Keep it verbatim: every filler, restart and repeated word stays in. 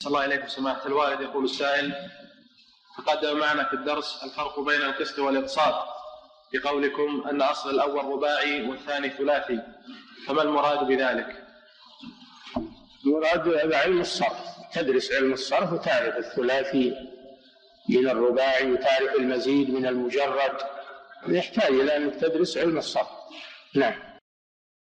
صلى الله عليكم سماحة الوالد. يقول السائل: تقدم معنا في الدرس الفرق بين القسط والإقساط بقولكم أن أصل الأول رباعي والثاني ثلاثي، فما المراد بذلك؟ المراد علم الصرف، تدرس علم الصرف وتعرف الثلاثي من الرباعي وتعرف المزيد من المجرد، يحتاج إلى أن تدرس علم الصرف. نعم.